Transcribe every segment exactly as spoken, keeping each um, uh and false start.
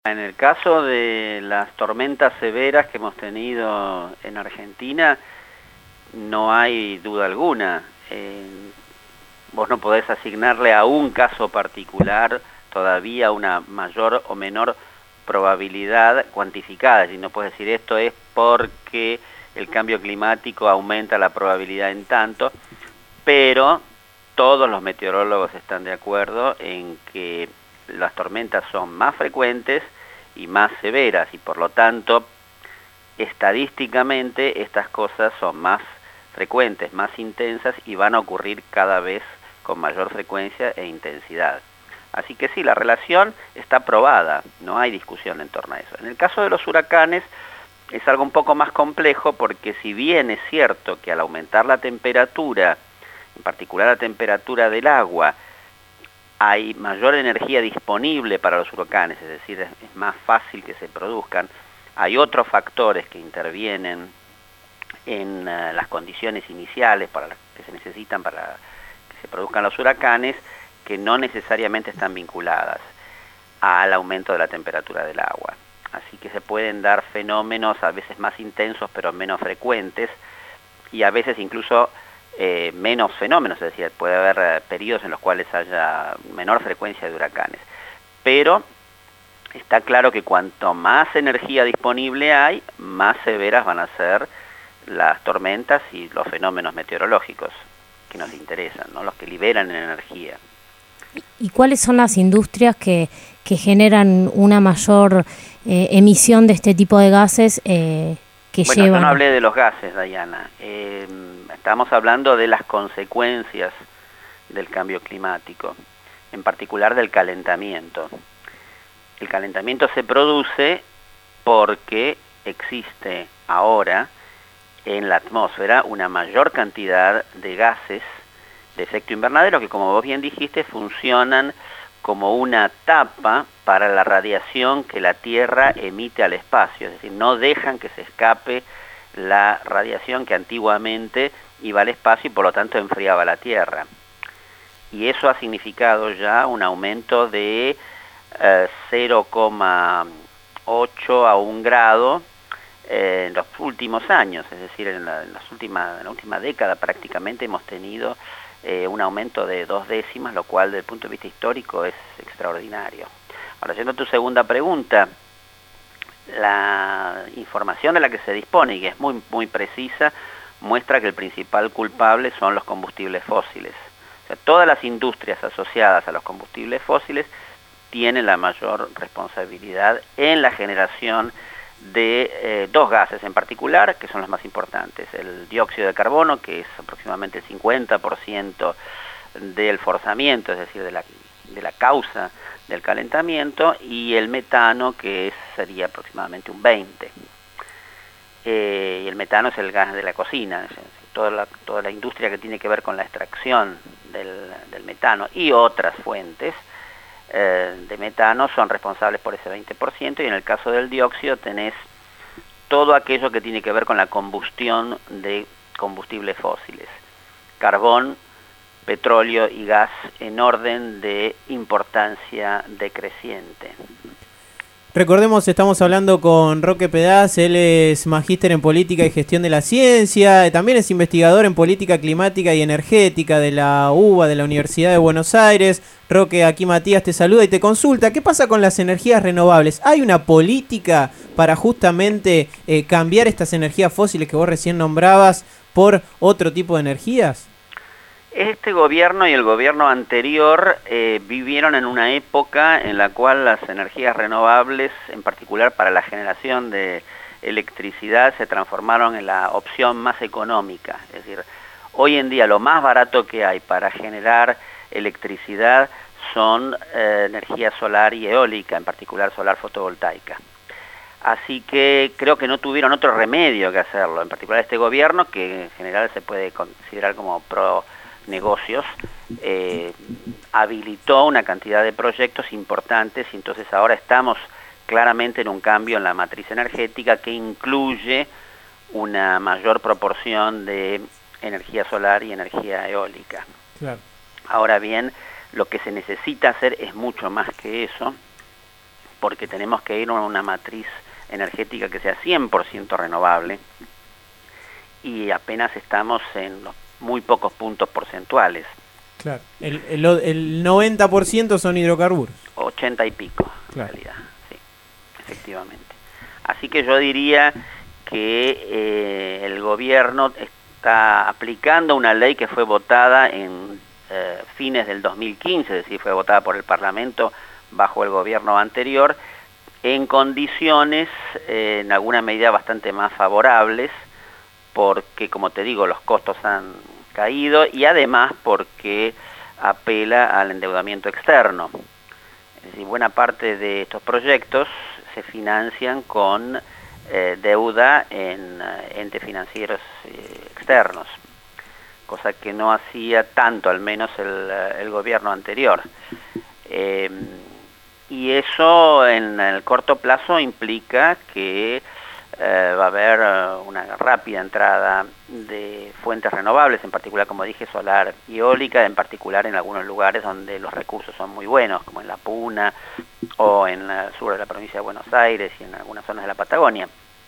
En el caso de las tormentas severas que hemos tenido en Argentina, no hay duda alguna. Eh, vos no podés asignarle a un caso particular todavía una mayor o menor probabilidad cuantificada. Y no puedes decir esto es porque el cambio climático aumenta la probabilidad en tanto, pero todos los meteorólogos están de acuerdo en que las tormentas son más frecuentes y más severas, y por lo tanto, estadísticamente estas cosas son más frecuentes, más intensas, y van a ocurrir cada vez con mayor frecuencia e intensidad. Así que sí, la relación está probada, no hay discusión en torno a eso. En el caso de los huracanes es algo un poco más complejo, porque si bien es cierto que al aumentar la temperatura, en particular la temperatura del agua, hay mayor energía disponible para los huracanes, es decir, es, es más fácil que se produzcan, hay otros factores que intervienen en uh, las condiciones iniciales para las que se necesitan para que se produzcan los huracanes, que no necesariamente están vinculadas al aumento de la temperatura del agua. Así que se pueden dar fenómenos a veces más intensos pero menos frecuentes, y a veces incluso Eh, menos fenómenos, es decir, puede haber eh, periodos en los cuales haya menor frecuencia de huracanes. Pero está claro que cuanto más energía disponible hay, más severas van a ser las tormentas y los fenómenos meteorológicos que nos interesan, ¿no? Los que liberan energía. ¿Y cuáles son las industrias que, que generan una mayor eh, emisión de este tipo de gases eh, que bueno, llevan? Yo no hablé de los gases, Dayana. Eh, estamos hablando de las consecuencias del cambio climático, en particular del calentamiento. El calentamiento se produce porque existe ahora en la atmósfera una mayor cantidad de gases de efecto invernadero que, como vos bien dijiste, funcionan como una tapa para la radiación que la Tierra emite al espacio, es decir, no dejan que se escape la radiación que antiguamente iba al espacio y por lo tanto enfriaba la Tierra. Y eso ha significado ya un aumento de eh, cero coma ocho a un grado eh, en los últimos años, es decir, en la, en las últimas, en la última década prácticamente hemos tenido eh, un aumento de dos décimas, lo cual desde el punto de vista histórico es extraordinario. Ahora, yendo a tu segunda pregunta, la información de la que se dispone, y que es muy, muy precisa, muestra que el principal culpable son los combustibles fósiles. O sea, todas las industrias asociadas a los combustibles fósiles tienen la mayor responsabilidad en la generación de eh, dos gases en particular, que son los más importantes: el dióxido de carbono, que es aproximadamente el cincuenta por ciento del forzamiento, es decir, de la, de la causa del calentamiento, y el metano, que es, sería aproximadamente un veinte por ciento. Eh, y el metano es el gas de la cocina, es decir, toda la, toda la industria que tiene que ver con la extracción del, del metano y otras fuentes eh, de metano son responsables por ese veinte por ciento, y en el caso del dióxido tenés todo aquello que tiene que ver con la combustión de combustibles fósiles: carbón, petróleo y gas, en orden de importancia decreciente. Recordemos, estamos hablando con Roque Pedaz. Él es magíster en Política y Gestión de la Ciencia, también es investigador en Política Climática y Energética de la U B A, de la Universidad de Buenos Aires. Roque, aquí Matías te saluda y te consulta: ¿qué pasa con las energías renovables? ¿Hay una política para justamente eh, cambiar estas energías fósiles que vos recién nombrabas por otro tipo de energías? Este gobierno y el gobierno anterior eh, vivieron en una época en la cual las energías renovables, en particular para la generación de electricidad, se transformaron en la opción más económica. Es decir, hoy en día lo más barato que hay para generar electricidad son eh, energía solar y eólica, en particular solar fotovoltaica. Así que creo que no tuvieron otro remedio que hacerlo, en particular este gobierno, que en general se puede considerar como pro negocios, eh, habilitó una cantidad de proyectos importantes, y entonces ahora estamos claramente en un cambio en la matriz energética que incluye una mayor proporción de energía solar y energía eólica. Claro. Ahora bien, lo que se necesita hacer es mucho más que eso, porque tenemos que ir a una matriz energética que sea cien por ciento renovable, y apenas estamos en los muy pocos puntos porcentuales. Claro, el, el, el noventa por ciento son hidrocarburos. ochenta y pico, claro. En realidad, sí, efectivamente. Así que yo diría que eh, el gobierno está aplicando una ley que fue votada en eh, fines del dos mil quince, es decir, fue votada por el Parlamento bajo el gobierno anterior, en condiciones eh, en alguna medida bastante más favorables, porque, como te digo, los costos han caído y además porque apela al endeudamiento externo. Es decir, buena parte de estos proyectos se financian con eh, deuda en eh, entes financieros eh, externos, cosa que no hacía tanto, al menos el, el gobierno anterior. Eh, y eso en el corto plazo implica que Eh, va a haber uh, una rápida entrada de fuentes renovables, en particular, como dije, solar y eólica, en particular en algunos lugares donde los recursos son muy buenos, como en La Puna o en el sur de la provincia de Buenos Aires y en algunas zonas de la Patagonia.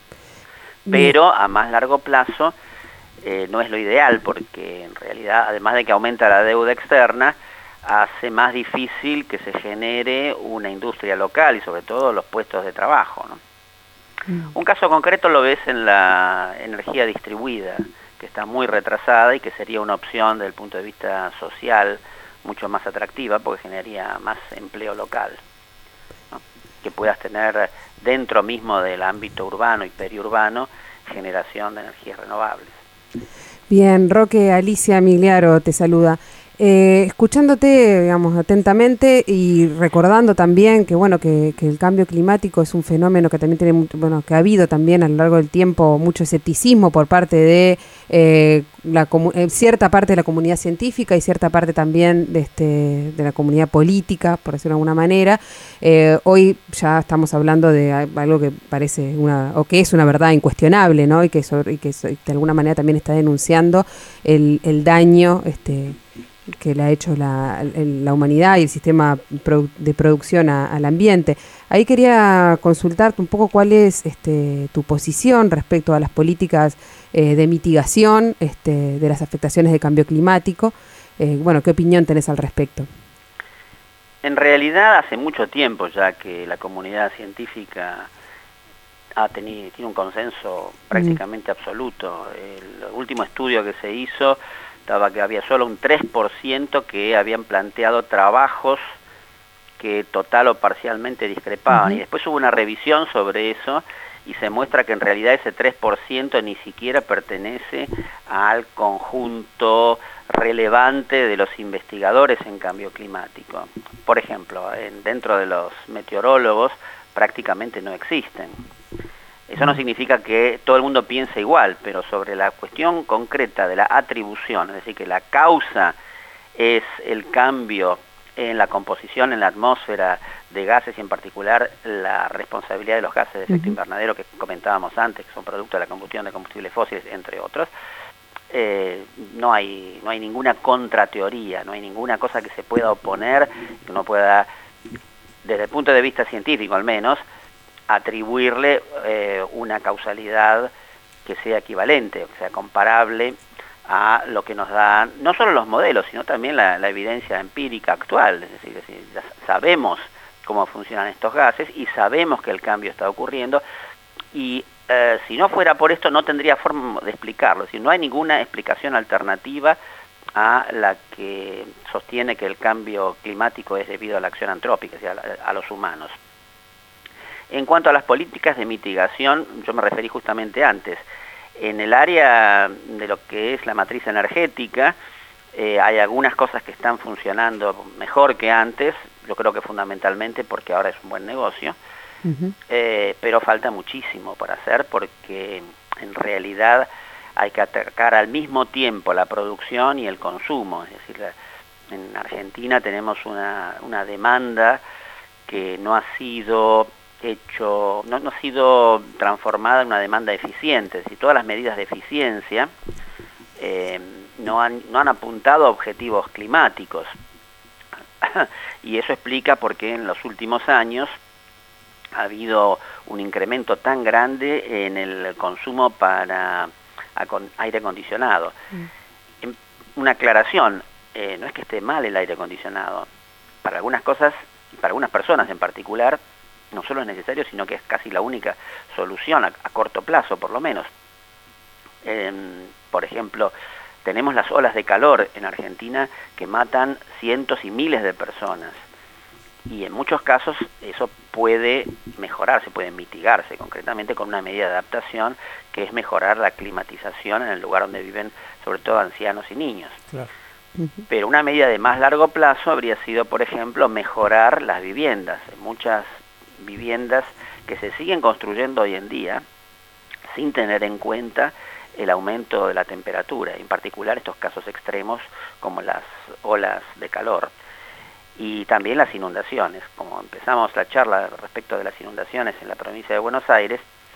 Pero a más largo plazo eh, no es lo ideal, porque en realidad, además de que aumenta la deuda externa, hace más difícil que se genere una industria local y sobre todo los puestos de trabajo, ¿no? Un caso concreto lo ves en la energía distribuida, que está muy retrasada y que sería una opción desde el punto de vista social mucho más atractiva, porque generaría más empleo local, ¿no? Que puedas tener dentro mismo del ámbito urbano y periurbano generación de energías renovables. Bien, Roque, Alicia Migliaro te saluda. Eh, escuchándote, digamos, atentamente y recordando también que, bueno, que, que el cambio climático es un fenómeno que también tiene, bueno, que ha habido también a lo largo del tiempo mucho escepticismo por parte de eh, la eh, cierta parte de la comunidad científica y cierta parte también de este de la comunidad política, por decirlo de alguna manera. Eh, hoy ya estamos hablando de algo que parece una, o que es una verdad incuestionable, ¿no? Y que, sobre, y que de alguna manera también está denunciando el, el daño este que le ha hecho la, la humanidad y el sistema de producción a, al ambiente. Ahí quería consultarte un poco cuál es este, tu posición respecto a las políticas eh, de mitigación este, de las afectaciones del cambio climático. Eh, bueno, ¿qué opinión tenés al respecto? En realidad, hace mucho tiempo ya que la comunidad científica ha tenido, tiene un consenso prácticamente mm. absoluto. El último estudio que se hizo estaba que había solo un tres por ciento que habían planteado trabajos que total o parcialmente discrepaban. Uh-huh. Y después hubo una revisión sobre eso y se muestra que en realidad ese tres por ciento ni siquiera pertenece al conjunto relevante de los investigadores en cambio climático. Por ejemplo, en, dentro de los meteorólogos prácticamente no existen. Eso no significa que todo el mundo piense igual, pero sobre la cuestión concreta de la atribución, es decir, que la causa es el cambio en la composición en la atmósfera de gases y en particular la responsabilidad de los gases de efecto uh-huh. invernadero que comentábamos antes, que son producto de la combustión de combustibles fósiles, entre otros, eh, no hay no hay ninguna contrateoría, no hay ninguna cosa que se pueda oponer, que uno pueda, desde el punto de vista científico al menos, atribuirle eh, una causalidad que sea equivalente, que sea comparable a lo que nos dan no solo los modelos, sino también la, la evidencia empírica actual. Es decir, es decir, ya sabemos cómo funcionan estos gases y sabemos que el cambio está ocurriendo y eh, si no fuera por esto no tendría forma de explicarlo. Es decir, no hay ninguna explicación alternativa a la que sostiene que el cambio climático es debido a la acción antrópica, es decir, a, a los humanos. En cuanto a las políticas de mitigación, yo me referí justamente antes. En el área de lo que es la matriz energética, eh, hay algunas cosas que están funcionando mejor que antes, yo creo que fundamentalmente porque ahora es un buen negocio, uh-huh. eh, pero falta muchísimo por hacer porque en realidad hay que atacar al mismo tiempo la producción y el consumo. Es decir, en Argentina tenemos una, una demanda que no ha sido hecho, no, no ha sido transformada en una demanda eficiente, es decir, todas las medidas de eficiencia eh, no, han, no han apuntado a objetivos climáticos y eso explica por qué en los últimos años ha habido un incremento tan grande en el consumo para aire acondicionado. Mm. Una aclaración, eh, no es que esté mal el aire acondicionado. Para algunas cosas, para algunas personas en particular, no solo es necesario, sino que es casi la única solución a, a corto plazo, por lo menos. Eh, por ejemplo, tenemos las olas de calor en Argentina que matan cientos y miles de personas. Y en muchos casos eso puede mejorarse, puede mitigarse, concretamente con una medida de adaptación que es mejorar la climatización en el lugar donde viven sobre todo ancianos y niños. Claro. Pero una medida de más largo plazo habría sido, por ejemplo, mejorar las viviendas. Muchas viviendas que se siguen construyendo hoy en día sin tener en cuenta el aumento de la temperatura, en particular estos casos extremos como las olas de calor. Y también las inundaciones. Como empezamos la charla respecto de las inundaciones en la provincia de Buenos Aires,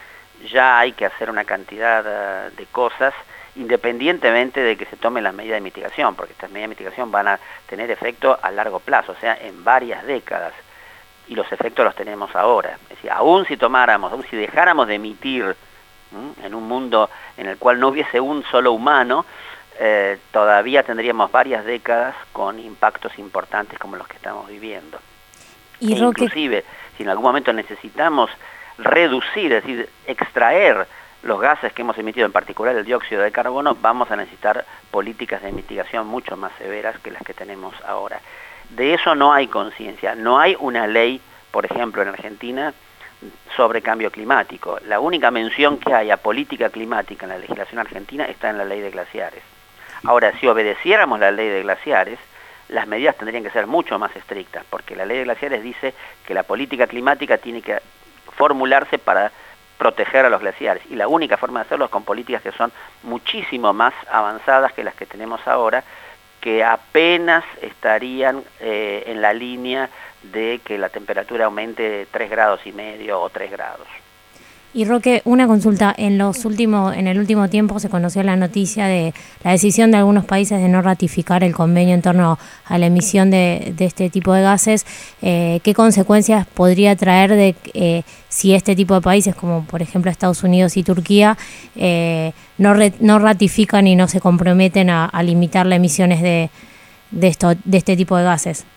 ya hay que hacer una cantidad de cosas independientemente de que se tomen las medidas de mitigación, porque estas medidas de mitigación van a tener efecto a largo plazo, o sea, en varias décadas, y los efectos los tenemos ahora. Es decir, aún si tomáramos, aún si dejáramos de emitir ¿m? en un mundo en el cual no hubiese un solo humano, Eh, todavía tendríamos varias décadas con impactos importantes como los que estamos viviendo. Y e inclusive, si en algún momento necesitamos reducir, es decir, extraer los gases que hemos emitido, en particular el dióxido de carbono, vamos a necesitar políticas de mitigación mucho más severas que las que tenemos ahora. De eso no hay conciencia, no hay una ley, por ejemplo, en Argentina, sobre cambio climático. La única mención que hay a política climática en la legislación argentina está en la ley de glaciares. Ahora, si obedeciéramos la ley de glaciares, las medidas tendrían que ser mucho más estrictas, porque la ley de glaciares dice que la política climática tiene que formularse para proteger a los glaciares, y la única forma de hacerlo es con políticas que son muchísimo más avanzadas que las que tenemos ahora, que apenas estarían eh, en la línea de que la temperatura aumente tres grados y medio o tres grados. Y Roque, una consulta, en los últimos, en el último tiempo se conoció la noticia de la decisión de algunos países de no ratificar el convenio en torno a la emisión de, de este tipo de gases. Eh, ¿Qué consecuencias podría traer de eh, si este tipo de países, como por ejemplo Estados Unidos y Turquía, eh, no, re, no ratifican y no se comprometen a, a limitar las emisiones de, de, esto, de este tipo de gases?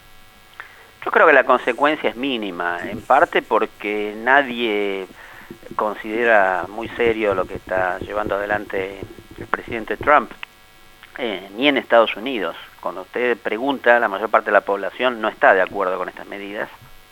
Yo creo que la consecuencia es mínima, en parte porque nadie considera muy serio lo que está llevando adelante el presidente Trump, eh, ni en Estados Unidos. Cuando usted pregunta, la mayor parte de la población no está de acuerdo con estas medidas.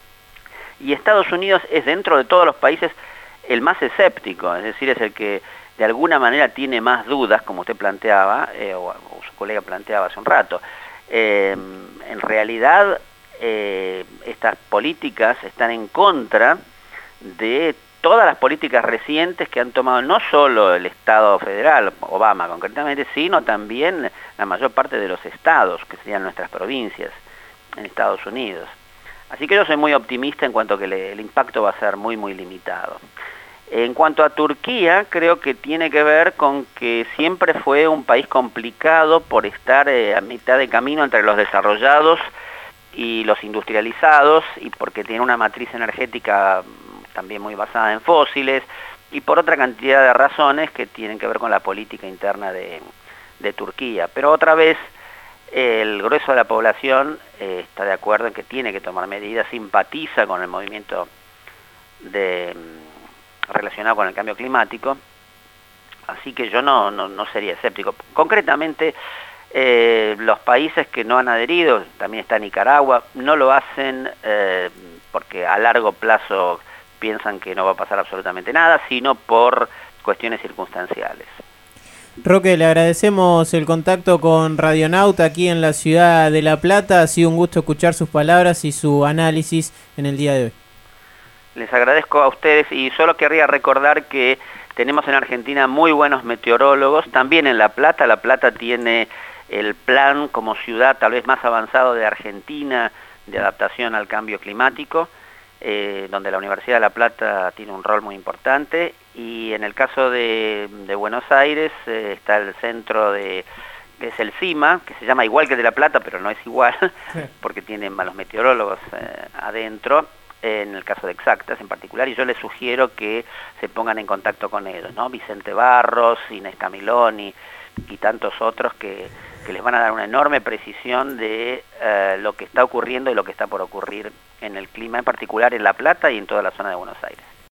Y Estados Unidos es, dentro de todos los países, el más escéptico, es decir, es el que de alguna manera tiene más dudas, como usted planteaba, eh, o, o su colega planteaba hace un rato. Eh, en realidad, eh, estas políticas están en contra de todas las políticas recientes que han tomado no solo el Estado federal, Obama concretamente, sino también la mayor parte de los estados, que serían nuestras provincias en Estados Unidos. Así que yo soy muy optimista en cuanto a que le, el impacto va a ser muy, muy limitado. En cuanto a Turquía, creo que tiene que ver con que siempre fue un país complicado por estar eh, a mitad de camino entre los desarrollados y los industrializados, y porque tiene una matriz energética también muy basada en fósiles, y por otra cantidad de razones que tienen que ver con la política interna de, de Turquía. Pero otra vez, el grueso de la población eh, está de acuerdo en que tiene que tomar medidas, simpatiza con el movimiento de, relacionado con el cambio climático, así que yo no, no, no sería escéptico. Concretamente, eh, los países que no han adherido, también está Nicaragua, no lo hacen eh, porque a largo plazo piensan que no va a pasar absolutamente nada, sino por cuestiones circunstanciales. Roque, le agradecemos el contacto con Radionauta aquí en la ciudad de La Plata. Ha sido un gusto escuchar sus palabras y su análisis en el día de hoy. Les agradezco a ustedes y solo querría recordar que tenemos en Argentina muy buenos meteorólogos, también en La Plata. La Plata tiene el plan como ciudad tal vez más avanzado de Argentina de adaptación al cambio climático, Eh, donde la Universidad de La Plata tiene un rol muy importante, y en el caso de, de Buenos Aires eh, está el centro de, que es el CIMA, que se llama igual que el de La Plata, pero no es igual, porque tienen a los meteorólogos eh, adentro, en el caso de Exactas en particular, y yo les sugiero que se pongan en contacto con ellos, ¿no? Vicente Barros, Inés Camiloni y tantos otros que, que les van a dar una enorme precisión de eh, lo que está ocurriendo y lo que está por ocurrir en el clima, en particular en La Plata y en toda la zona de Buenos Aires.